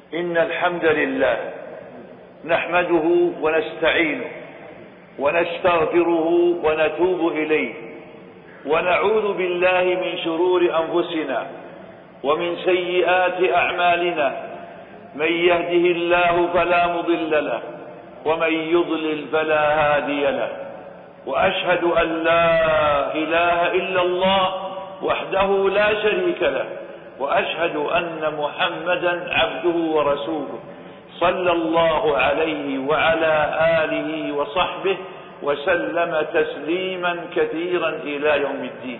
إن الحمد لله نحمده ونستعينه ونستغفره ونتوب إليه، ونعوذ بالله من شرور أنفسنا ومن سيئات أعمالنا، من يهده الله فلا مضل له ومن يضلل فلا هادي له، وأشهد أن لا إله إلا الله وحده لا شريك له، وأشهد أن محمدا عبده ورسوله صلى الله عليه وعلى آله وصحبه وسلم تسليما كثيرا إلى يوم الدين.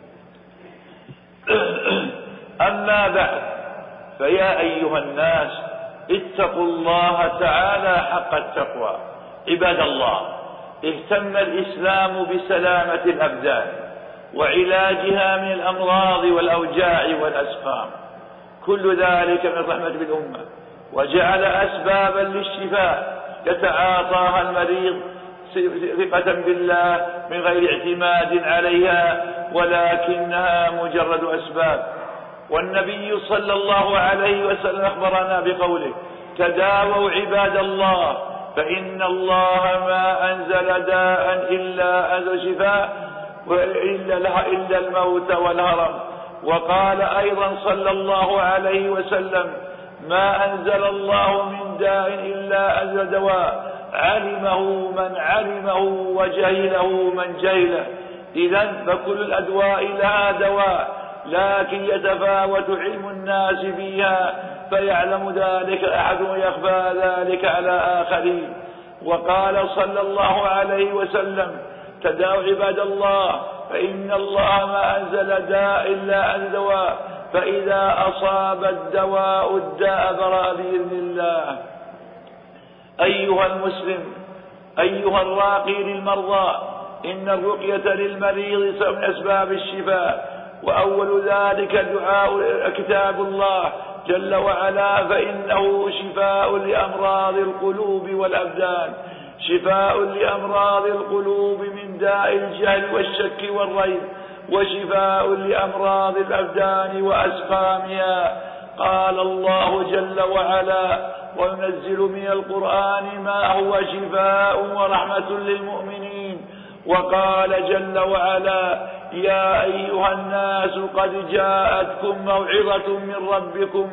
أما بعد، فيا أيها الناس اتقوا الله تعالى حق التقوى. عباد الله، اهتم الإسلام بسلامة الأبدان وعلاجها من الأمراض والأوجاع والأسقام، كل ذلك من رحمة بالأمة، وجعل أسبابا للشفاء يتعاطاها المريض ثقة بالله من غير اعتماد عليها، ولكنها مجرد أسباب. والنبي صلى الله عليه وسلم أخبرنا بقوله: تداووا عباد الله فإن الله ما أنزل داء إلا أنزل شفاء إلا الموت والهرم. وقال أيضا صلى الله عليه وسلم: ما أنزل الله من داء إلا أنزل دواء، علمه من علمه وجهله من جهله. إذن فكل الأدواء لها دواء، لكن يتفاوت علم الناس فيها، فيعلم ذلك أحد ويخفى ذلك على آخرين. وقال صلى الله عليه وسلم: تداووا عباد الله فإن الله ما أنزل داء إلا أنزل دواء، فإذا أصاب الدواء الداء برأ بإذن الله. أيها المسلم، أيها الراقي للمرضى، إن الرقية للمريض سبب من أسباب الشفاء، وأول ذلك دعاء كتاب الله جل وعلا، فإنه شفاء لأمراض القلوب والأبدان، شفاء لأمراض القلوب من داء الجهل والشك والريب، وشفاء لأمراض الأبدان وأسقامها. قال الله جل وعلا: وننزل من القرآن ما هو شفاء ورحمة للمؤمنين. وقال جل وعلا: يا أيها الناس قد جاءتكم موعظة من ربكم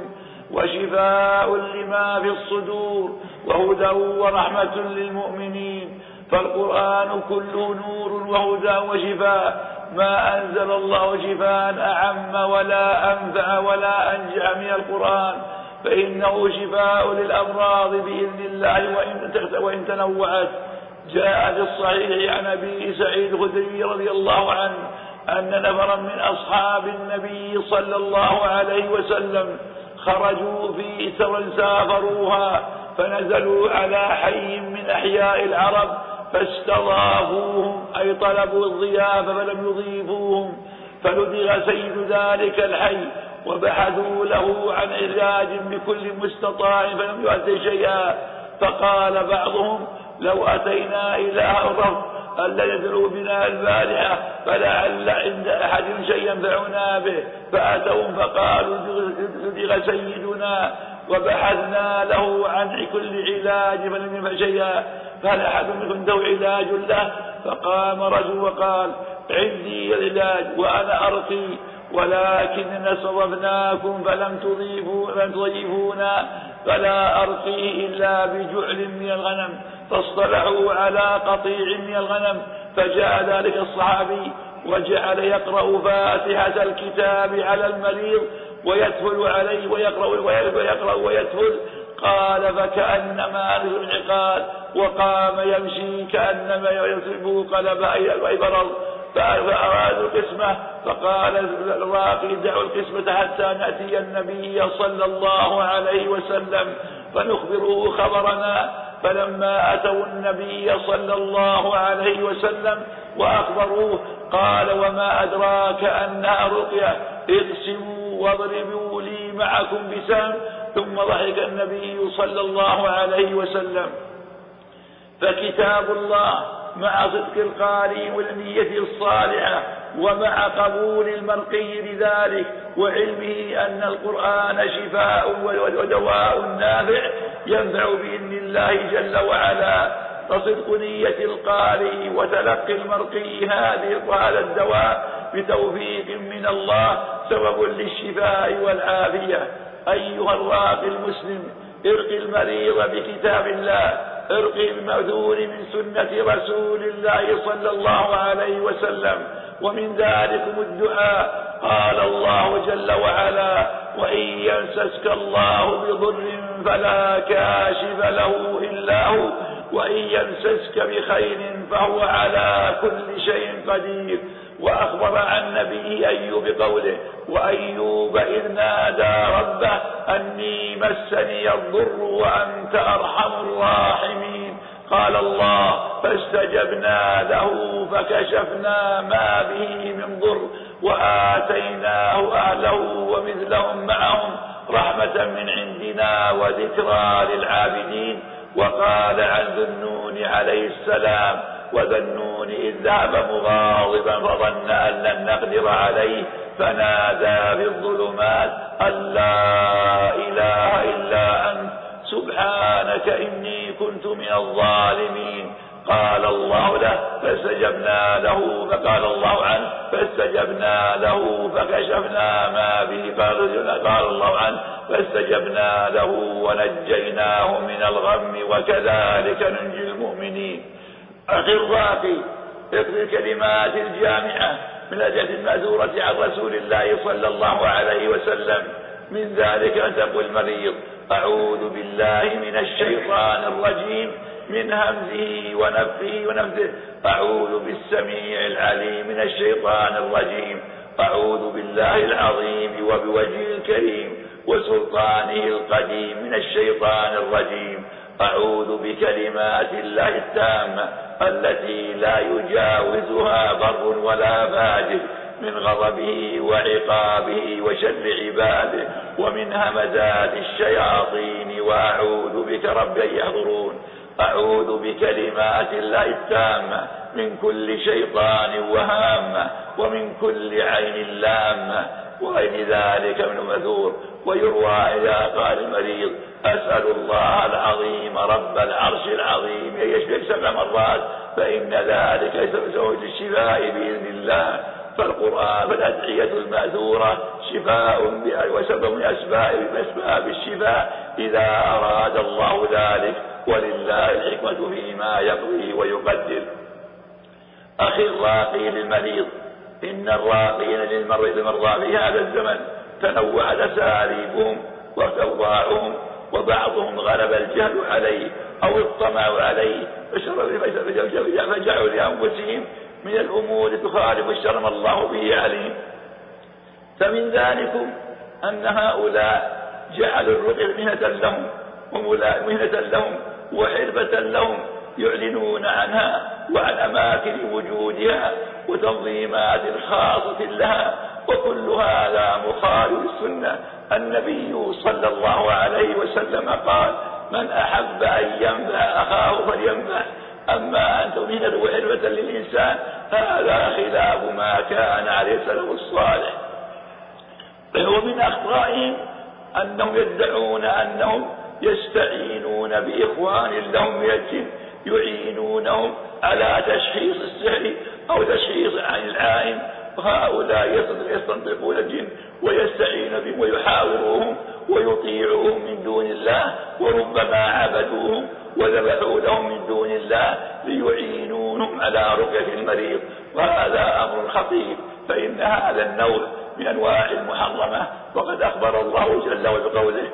وشفاء لما في الصدور وهدى ورحمة للمؤمنين. فالقرآن كله نور وهدى وشفاء، ما أنزل الله شفاء أعم ولا أنفع ولا أنجع من القرآن، فإنه شفاء للأمراض بإذن الله وإن تنوعت. جاء في الصحيح عن أبي سعيد الخدري رضي الله عنه أن نفرا من أصحاب النبي صلى الله عليه وسلم خرجوا في سفر سافروها، فنزلوا على حي من أحياء العرب فاستضافوهم، أي طلبوا الضيافة فلم يضيفوهم، فلدغ سيد ذلك الحي وبحثوا له عن علاج بكل مستطاع فلم يؤت شيئا. فقال بعضهم: لو أتينا إلى الرب ألا يدعو بنا البارحة فلعل عند أحد شيء ينفعنا به. فأتوا فقالوا: لدغ سيدنا وبحثنا له عن كل علاج فلم ينفع شيئا، فهل أحد منكم عنده علاج له؟ فقام رجل وقال: عندي العلاج وأنا أرقي، ولكننا صرفناكم فلم تضيفونا، فلا أرقيه إلا بجعل من الغنم. فاصطلحوا على قطيع من الغنم، فجاء ذلك الصحابي وجعل يقرأ فاتحة الكتاب على المريض ويتفل عليه ويقرأ ويتفل. قال: فكأنما نزل العقال، وقام يمشي كأنما يصيبه قلب أي برد. فأرادوا القسمة، فقال الراقي: دعوا القسمة حتى نأتي النبي صلى الله عليه وسلم فنخبره خبرنا. فلما أتوا النبي صلى الله عليه وسلم وأخبروه قال: وما أدراك أنها رقية؟ اقسموا واضربوا لي معكم بسهم. ثم ضحك النبي صلى الله عليه وسلم. فكتاب الله مع صدق القارئ والنية الصالحة ومع قبول المرقي لذلك وعلمه أن القرآن شفاء ودواء نافع ينفع بإذن الله جل وعلا. فصدق نية القارئ وتلقي المرقي هذا الدواء بتوفيق من الله سبب للشفاء والعافية. أيها الراقي المسلم، ارقي المريض بكتاب الله، ارقي المأذون من سنة رسول الله صلى الله عليه وسلم. ومن ذلكم الدعاء. قال الله جل وعلا: وإن يمسسك الله بضر فلا كاشف له إلا هو، وإن يمسسك بخير فهو على كل شيء قدير. وأخبر عن نبيه أيوب بقوله: وأيوب إذ نادى ربه أني مسني الضر وأنت أرحم الراحمين. قال الله: فاستجبنا له فكشفنا ما به من ضر وآتيناه أهله ومثلهم معهم رحمة من عندنا وذكرى للعابدين. وقال عن ذي النون عليه السلام: وذا النون إذ ذهب مغاضبا فظن أن لن نقدر عليه فنادى في الظلمات أن لا إله إلا أنت سبحانك إني كنت من الظالمين. قال الله له: فاستجبنا له. فقال الله عنه: فاستجبنا له فكشفنا ما به. قال الله عنه: فاستجبنا له ونجيناه من الغم وكذلك ننجي المؤمنين. أخي الراقي، اقرأ الكلمات الجامعة من الأدعية المأثورة عن رسول الله صلى الله عليه وسلم. من ذلك أن تقول المريض: أعوذ بالله من الشيطان الرجيم من همزه ونفخه ونفثه. أعوذ بالسميع العليم من الشيطان الرجيم. أعوذ بالله العظيم وبوجهه الكريم وسلطانه القديم من الشيطان الرجيم. أعوذ بكلمات الله التامة التي لا يجاوزها بر ولا فاجر من غضبه وعقابه وشر عباده ومن همزات الشياطين. وأعوذ بك رب أن يحضرون. أعوذ بكلمات الله التامة من كل شيطان وهامة ومن كل عين لامة وغير ذلك من المأثور. ويروى إذا قال المريض: أسأل الله العظيم رب العرش العظيم أن يشفيك 7 مرات فإن ذلك سبب الشفاء بإذن الله. فالقرآن فالأدعية المأثورة شفاء وسبب من أسباب الشفاء إذا أراد الله ذلك، ولله الحكمة فيما يقضي ويقدر. أخي الراقي للمريض، إن الراقين للمرضى في هذا الزمن تنوعت أساليبهم وأوضاعهم، وبعضهم غلب الجهل عليه أو الطمع عليه فجعلوا لأنفسهم من الأمور تخالف الشر ما الله به عليهم. فمن ذلكم أن هؤلاء جعلوا الرقية مهنة لهم وحرفة لهم، يعلنون عنها وعن أماكن وجودها وتنظيمات خاصة لها، وكل هذا مخالف السنة. النبي صلى الله عليه وسلم قال: من أحب أن ينفع أخاه فلينفع. أما أن تمهن وحرفة للإنسان هذا خلاف ما كان عليه السلف الصالح. ومن أخطائهم أنهم يدعون أنهم يستعينون بإخوان لهم من الجن يعينونهم على تشخيص السحر أو تشخيص عن العائن، وهؤلاء يستنطقون الجن ويستعين بهم ويحاوروهم ويطيعوهم من دون الله، وربما عبدوهم وذبحوا لهم من دون الله ليعينونهم على رقية المريض. وهذا أمر خطير، فإن هذا النوع من أنواع المحرمة. وقد أخبر الله جل وعلا بقوله: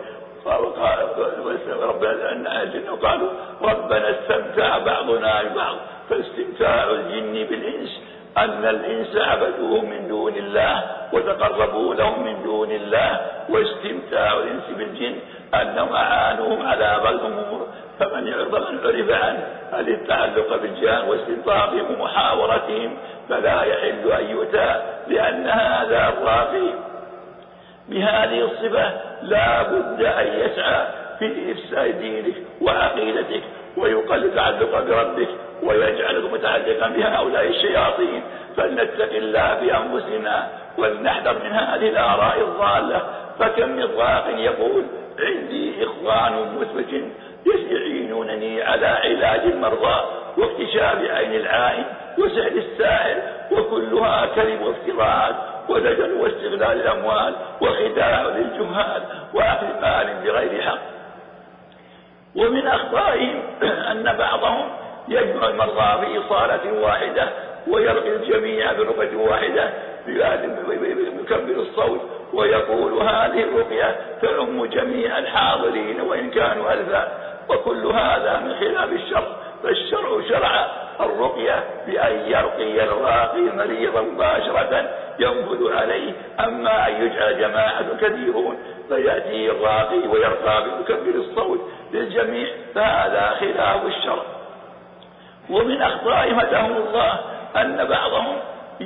قالوا ربنا استمتع بعضنا ببعض. فاستمتاع الجن بالإنس أن الإنس عبدوهم من دون الله وتقربوا لهم من دون الله، واستمتاع الإنس بالجن أنهم أعانوهم على بعض الأمور. فمن عرف عنه التعلق بالجان واستنطاقهم ومحاورتهم فلا يحل أن يؤتى، لأن هذا الراقي بهذه الصفة لا بد أن يسعى في إفساد دينك وعقيدتك ويقلل تعلق بربك ويجعلك متعلقا بهؤلاء الشياطين. فلنتق الله بأنفسنا ولنحذر من هذه الآراء الضالة. فكم من ضاق يقول عندي إخوان مثبت يعينونني على علاج المرضى واكتشاف عين العائن وسحر الساحر، وكلها كذب وافتراءات ودجل واستغلال الأموال وخداع للجهال وأخذ مال بغير حق. ومن أخطائهم أن بعضهم يجمع المرضى في إصالة واحدة ويرقي الجميع برقية واحدة يكبر الصوت ويقول هذه الرقية تعم جميع الحاضرين وإن كانوا ألفا، وكل هذا من خلاف الشرع. فالشرع شرع الرقية بأن يرقي الراقي مريضا مباشرة ينفذ عليه، أما أن يجعل جماعة كثيرون فيأتي الراقي ويرقى بمكبر الصوت للجميع فهذا خلاف الشرع. ومن أخطائهم هداهم الله أن بعضهم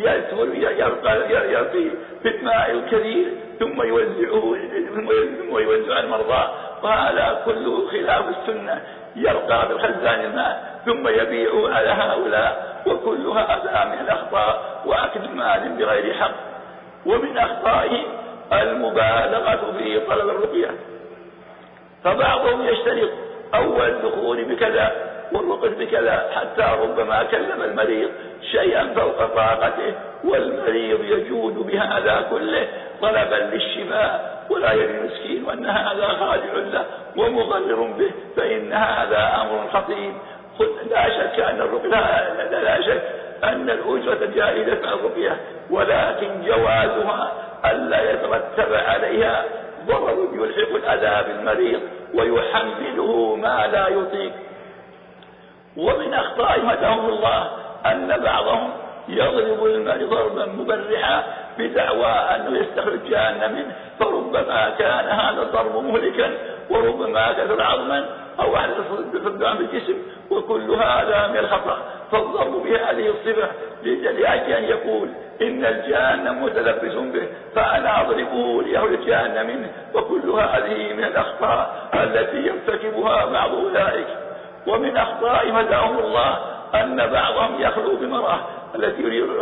يرقي في الماء الكثير ثم يوزع المرضى، وهذا كله خلاف السنة. يرقى بخزان الماء ثم يبيعه على هؤلاء، وكل هذا من الأخطاء وأكل مال بغير حق. ومن أخطائهم المبالغة في طلب الرقية، فبعضهم يشترط أول الدخول بكذا والوقت بكذا حتى ربما كلم المريض شيئا فوق طاقته، والمريض يجود بهذا كله طلبا للشفاء ولا يدري مسكين وأن هذا خادع له ومضرر به، فإن هذا أمر خطير. لا شك أن الرقية لا شك أن الأجرة جائزة على الرقية، ولكن جوازها ألا يترتب عليها ضرر يلحق الأذى بالمريض ويحمله ما لا يطيق. ومن أخطائهم هداهم الله أن بعضهم يضرب المريض ضربا مبرحا بدعوى أنه يستخرج جهنم منه، فربما كان هذا الضرب مهلكا وربما كثر عظما أو أحدث فقدان بالجسم، وكل هذا من الخطأ. فالضرب بهذه الصفة لأجل أن يقول إن الجهنم متلبس به فأنا أضربه ليخرج جهنم منه، وكل هذه من الأخطاء التي يرتكبها بعض أولئك. ومن أخطائهم هداهم الله أن بعضهم يخلو بمرأة التي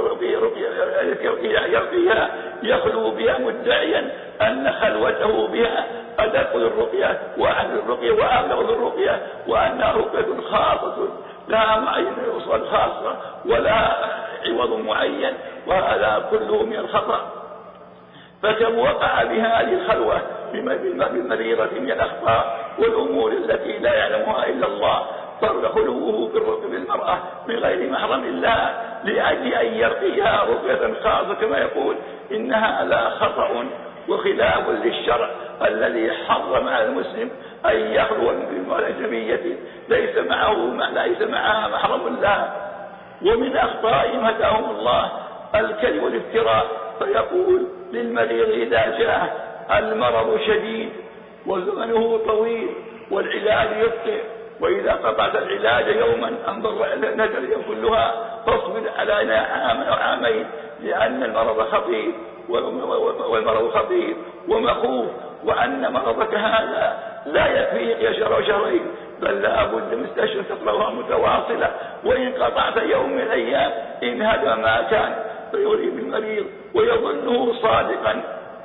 يرقيها يخلو بها مدعيا أن خلوته بها أدق للرقية وأهل الرقية وأبلغ للرقية، وأنها رقية خاصة لها معين وصول خاصة ولا عوض معين، وهذا كله من الخطأ. فكم وقع بهذه الخلوة بالمريضة من الأخطاء والأمور التي لا يعلمها إلا الله، فخلوه بالمرأة من غير محرم الله لأجل أن يرقيها رقية خاصة كما يقول، إن هذا خطأ وخلاف للشرع الذي حرم على المسلم أن يخلو بأجنبية ليس معها محرم الله. ومن أخطائهم هداهم الله الكذب والافتراء، فيقول للمريض إذا جاء المرض شديد وزمنه طويل والعلاج يبطئ، وإذا قطعت العلاج يوما أنظر نجري كلها فاصبر على عام أو عامين، لأن المرض خطير والمرض خطير ومخوف، وأن مرضك هذا لا يكفيك شهر وشهرين، بل لا بد من مستشفى تقرأها متواصلة، وإن قطعت يوم من الأيام انهدم ما كان، فيريب المريض ويظنه صادقا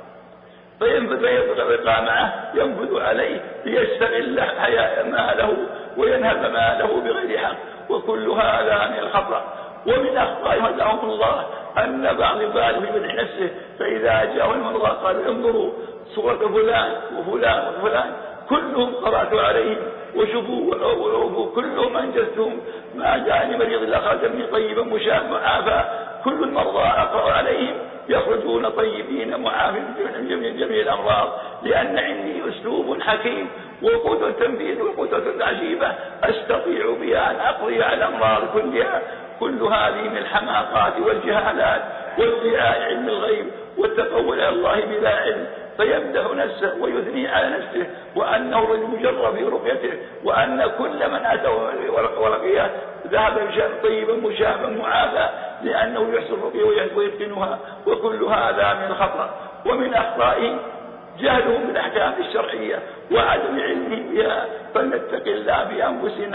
فيبقى معه ينفذ عليه ليستغل ماله وينهب ماله بغير حق، وكل هذا من الخطأ. ومن أخطائهم هداهم الله أن بعض يبالغ في مدح نفسه، فإذا جاءوا المرضى قالوا انظروا صورة فلان وفلان وفلان كلهم قرأت عليهم وشفوا وعوفوا كلهم أنجزتهم، ما جاءني مريض إلا خرج مني طيبا مشافى معافى، كل المرضى أقرأ عليهم يخرجون طيبين معافين من جميع الأمراض، لأن عندي أسلوب حكيم وقدرة تنفيذ وقدرة عجيبة أستطيع بها أن أقضي على الأمراض كلها. كل هذه من الحماقات والجهالات وادعاء علم الغيب والتقول على الله بلا علم، فيمدح نفسه ويثني على نفسه وأنه رجل مجرب في رقيته، وأن كل من أتوا ورقيه ذهب طيبا مشافا معافى لأنه يحسن الرقية ويتقنها، وكل هذا من الخطأ. ومن أخطائهم جهلهم بالأحكام الشرعية وعدم علمهم بها، فلنتق الله بأنفسنا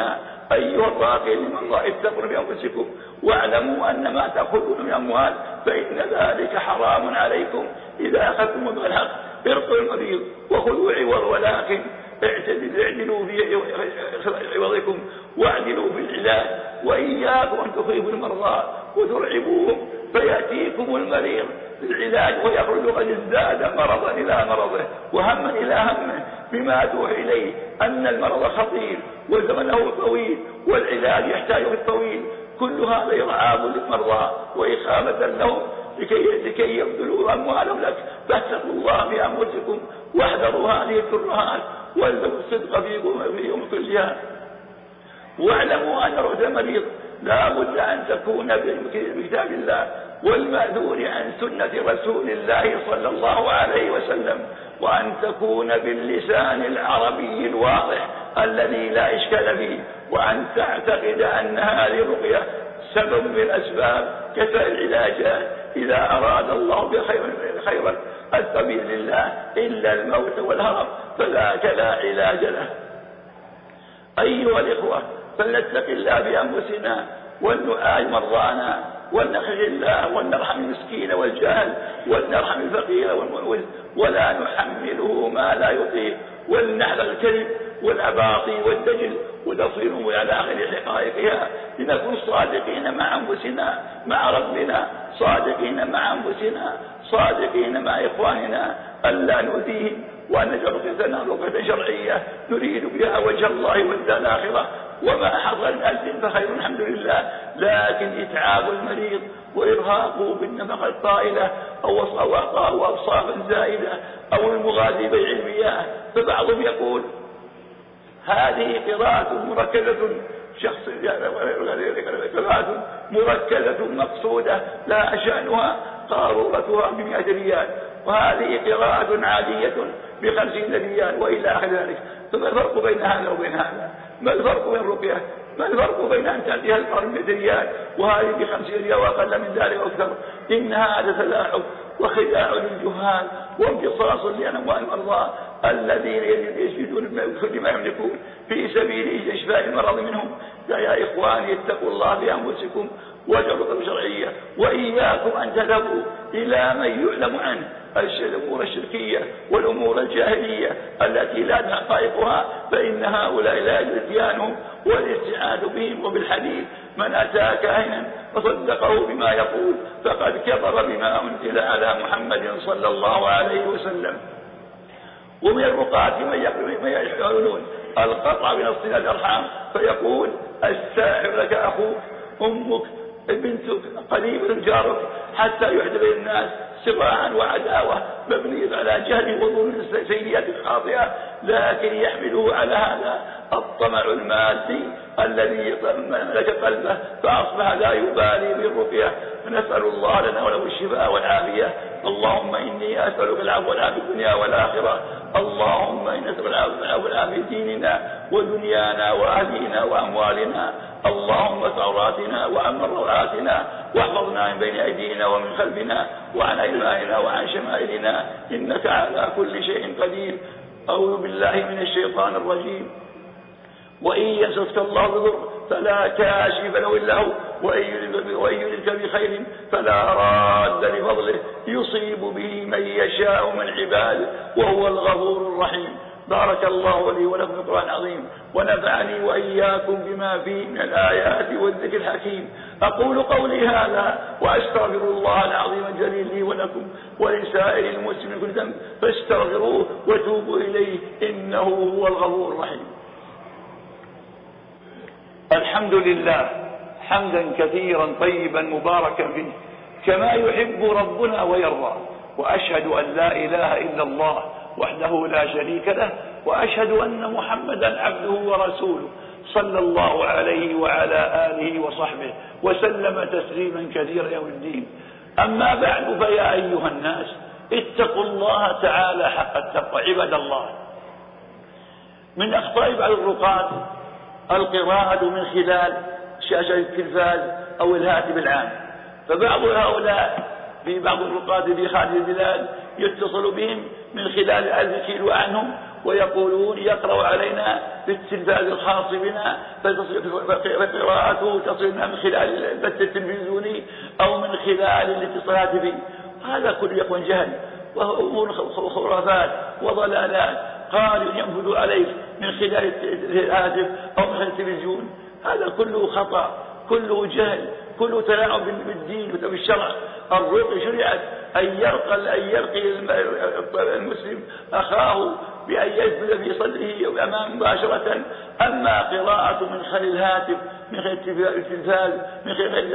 أيها الراقين من الله اتقوا بأنفسكم واعلموا أن ما تأخذون من أموال فإن ذلك حرام عليكم إذا أخذتم بالحق. ارقوا المريض وخذوا عوض، ولكن اعدلوا في عوضكم واعدلوا في العلاج، وإياكم أن تخيبوا المرضى وترعبوهم فيأتيكم المريض بالعلاج ويخرج قد ازداد مرضا إلى مرضه وهما إلى همه بما توحي إليه أن المرض خطير وزمنه طويل والعلاج يحتاج في الطويل. كل هذا إرعاب للمرضى وإخافة لهم لكي يبذلوا أموالهم لك. فاتقوا الله بأنفسكم واحذروا هذه الترهات والزموا الصدق في يوم كلها. واعلموا أن رؤية المريض لا بد أن تكون بكتاب الله والمأذون عن سنة رسول الله صلى الله عليه وسلم، وأن تكون باللسان العربي الواضح الذي لا إشكال فيه، وأن تعتقد أن هذه الرقية سبب من الأسباب كسائر العلاجات إذا أراد الله بخيرا السبيل لله إلا الموت والهرب فذاك لا علاج له. أيها الإخوة، فلنتق الله بأنفسنا ولنعالج مرضانا ولنخشى الله ولنرحم المسكين والجاهل ولنرحم الفقير ولا نحمله ما لا يطيق، ولنحذر الكذب والأباطيل والدجل وتصويره على آخر حقائقها، لنكون صادقين مع أنفسنا مع ربنا، صادقين مع أنفسنا، صادقين مع إخواننا، ألا نؤذيهم، وأن نجعل رقيتنا رقية شرعية نريد بها وجه الله والدار الآخرة. وما حصل الأجل فخير الحمد لله، لكن إتعاب المريض وإرهاقه بالنفقة الطائلة أو أوصافا زائدة أو المغازي بيع المياه. فبعضهم يقول هذه قراءة مركزة قراءة مركزة مقصودة لا شأنها قارورتها ب100 ريال، وهذه قراءة عادية ب50 ريال وإلى آخر ذلك. فما الفرق بين هذا وبين هذا؟ ما الفرق بين الرقية؟ ما الفرق بين أن تأتيها القرن ب100 ريال وهذه ب50 ريال وأقل من ذلك وأكثر؟ إن هذا تلاعب وخداع للجهال وامتصاص لأموال المرضى الذين يجدون كل ما يملكون في سبيل إشفاء المرض منهم. يا إخواني اتقوا الله بأنفسكم واجعلوا شرعية، وإياكم أن تذهبوا إلى من يعلم عنه الأمور الشركية والأمور الجاهلية التي لا حقائقها، فإن هؤلاء لا يجوز اتيانهم والاستعانة بهم وبالحديث. من أتى كاهنا فصدقه بما يقول فقد كفر بما أنزل على محمد صلى الله عليه وسلم. ومن الرقاة من يحاولون القطع بنص الأرحام، فيقول الساحر لك أخوك أمك بنتك قريبا جارك، حتى يحدث بين الناس صراعا وعداوة مبنية على جهل وظلم سيئات خاطئة، لكن يحمله على هذا الطمع المادي الذي ملك قلبه فأصبح لا يبالي بالرقية. فنسأل الله لنا وله الشفاء والعافية. اللهم إني أسألك العفو والعافية في الدنيا والآخرة. اللهم إني أسألك العفو والعافية في ديننا ودنيانا وأهلنا وأموالنا. اللهم استر عوراتنا وأمن روعاتنا واحفظنا من بين أيدينا ومن خلفنا وعن أيماننا وعن شمائلنا، إنك على كل شيء قدير. أعوذ بالله من الشيطان الرجيم. وإن يمسسك الله بضر فلا كاشف له إلا هو، وإن يردك بخير فلا راد لفضله يصيب به من يشاء من عباده وهو الغفور الرحيم. بارك الله لي ولكم في القرآن العظيم، ونفعني وإياكم بما فيه من الآيات والذكر الحكيم. أقول قولي هذا وأستغفر الله العظيم الجليل لي ولكم ولسائر المسلمين كل ذنب فاستغفروه وتوبوا إليه إنه هو الغفور الرحيم. الحمد لله حمدا كثيرا طيبا مباركا فيه كما يحب ربنا ويرضى، وأشهد أن لا إله إلا الله وحده لا شريك له، وأشهد أن محمدا عبده ورسوله صلى الله عليه وعلى آله وصحبه وسلم تسليما كثيرا يوم الدين. أما بعد، فيا أيها الناس اتقوا الله تعالى حق التقوى عباد الله. من أخطاء بعض الرقاة القراءة من خلال شاشة التلفاز أو الهاتف العام، فبعض هؤلاء في بعض الرقاة في خارج البلاد يتصل بهم من خلال الذكر عنهم ويقولون يقرأ علينا بالتلفاز الخاص بنا فقراءته تصلنا من خلال البث التلفزيوني أو من خلال الاتصالات به. هذا كله يكون جهل وأمور خرافات وضلالات قالوا ينفذ عليك من خلال الهاتف أو من خلال التلفزيون. هذا كله خطأ، كله جهل، كله تلاعب بالدين وبالشرع. الرقي شرعت أن يرقي المسلم أخاه بأن يجبل في صدره أمام مباشرة. أما قراءة من خلال الهاتف، من خلال التلفاز، من خلال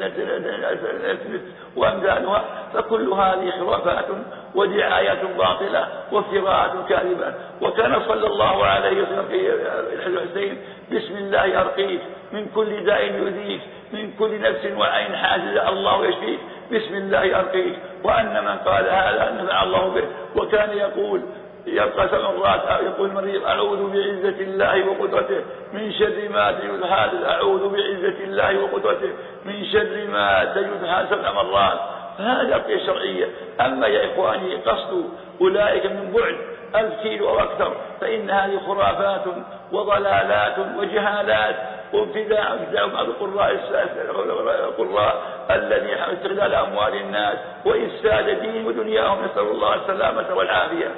النت وأمثالها، فكل هذه خرافات ودعايات باطلة وافتراءات كاذبة. وكان صلى الله عليه وسلم في الحسين: بسم الله أرقيك من كل داء يؤذيك، من كل نفس وعين حاسدة الله يشفيك، بسم الله أرقيك. وأن من قال هذا نفع الله به. وكان يقول يبقى 7 مرات يقول المريض: أعوذ بعزة الله وقدرته من شر ما تجد هذا، أعوذ بعزة الله وقدرته من شر ما تجد هذا 7 مرات. هذا أرقية شرعية. أما يا إخواني قصد أولئك من بعد 1000 كيلو أو أكثر فإن هذه خرافات وضلالات وجهالات وابتداع بعض القراء الذي يحاول استغلال أموال الناس وإفساد دين ودنياهم، نسأل الله السلامة والعافية.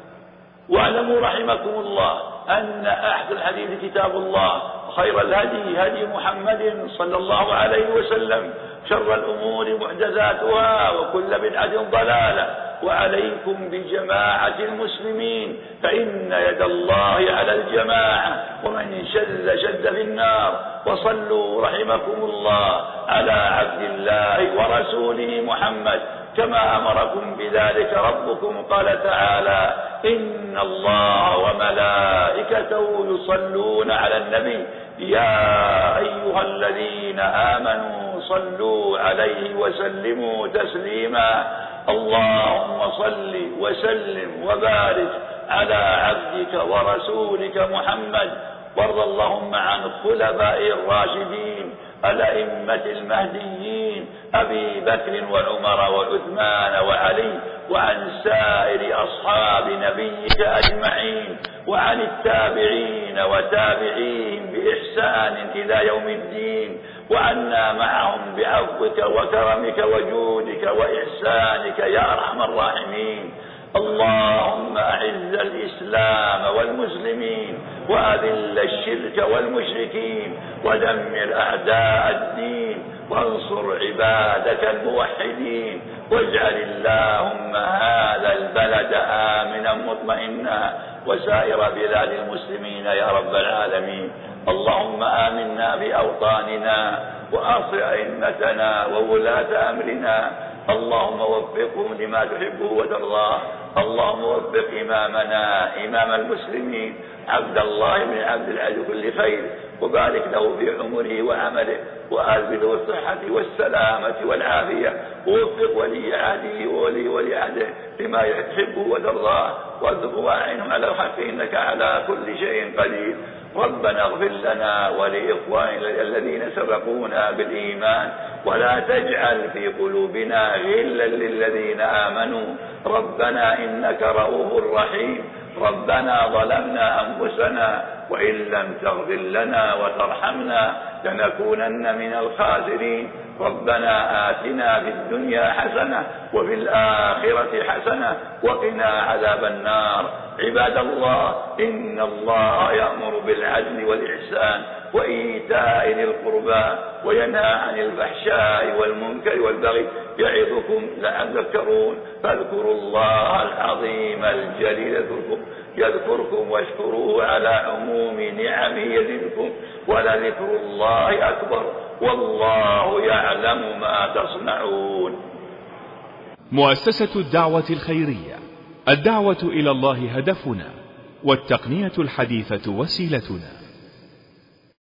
واعلموا رحمكم الله أن أحسن الحديث كتاب الله، خير الهدي هدي محمد صلى الله عليه وسلم، شر الأمور محدثاتها وكل بدعة ضلالة، وعليكم بجماعة المسلمين فإن يد الله على الجماعة، ومن شد في النار. وصلوا رحمكم الله على عبد الله ورسوله محمد كما أمركم بذلك ربكم. قال تعالى: إن الله وملائكته يصلون على النبي يا أيها الذين آمنوا صلوا عليه وسلموا تسليما. اللهم صل وسلم وبارك على عبدك ورسولك محمد. وارض اللهم عن الخلفاء الراشدين الأئمة المهديين أبي بكر وعمر وعثمان وعلي، وعن سائر أصحاب نبيك أجمعين، وعن التابعين وتابعيهم بإحسان إلى يوم الدين، وعنا معهم بعفوك وكرمك وجودك وإحسانك يا أرحم الراحمين. اللهم أعز الإسلام والمسلمين وأذل الشرك والمشركين ودمر أعداء الدين وانصر عبادك الموحدين، واجعل اللهم هذا البلد آمنا مطمئنا وسائر بلاد المسلمين يا رب العالمين. اللهم آمنا في أوطاننا وأصلح أئمتنا وولاة أمرنا. اللهم وفقهم لما تحبه وترضاه. اللهم وفق إمامنا إمام المسلمين عبد الله بن عبد العزيز كل خير، وبارك له في عمره وعمله، وأزله الصحة والسلامة والعافية، ووفق ولي عهده وولي عهده لما يحبه وترضاه، وارزقه واعنهم على الحق إنك على كل شيء قدير. ربنا اغفر لنا ولإخواننا الذين سبقونا بالإيمان، ولا تجعل في قلوبنا غلا للذين آمنوا. ربنا إنك رؤوف رحيم. ربنا ظلمنا أنفسنا وإن لم تغفر لنا وترحمنا لنكونن من الخاسرين. ربنا آتنا في الدنيا حسنة وفي الآخرة حسنة وقنا عذاب النار. عباد الله، إن الله يأمر بالعدل والإحسان وإيتاء ذي القربى وينهى عن الفحشاء والمنكر والبغي يعظكم لعلكم تذكرون. فاذكروا الله العظيم الجليل يذكركم واشكروه على عموم نعمه يزدكم، ولذكر الله أكبر والله يعلم ما تصنعون. مؤسسة الدعوة الخيرية، الدعوة إلى الله هدفنا، والتقنية الحديثة وسيلتنا.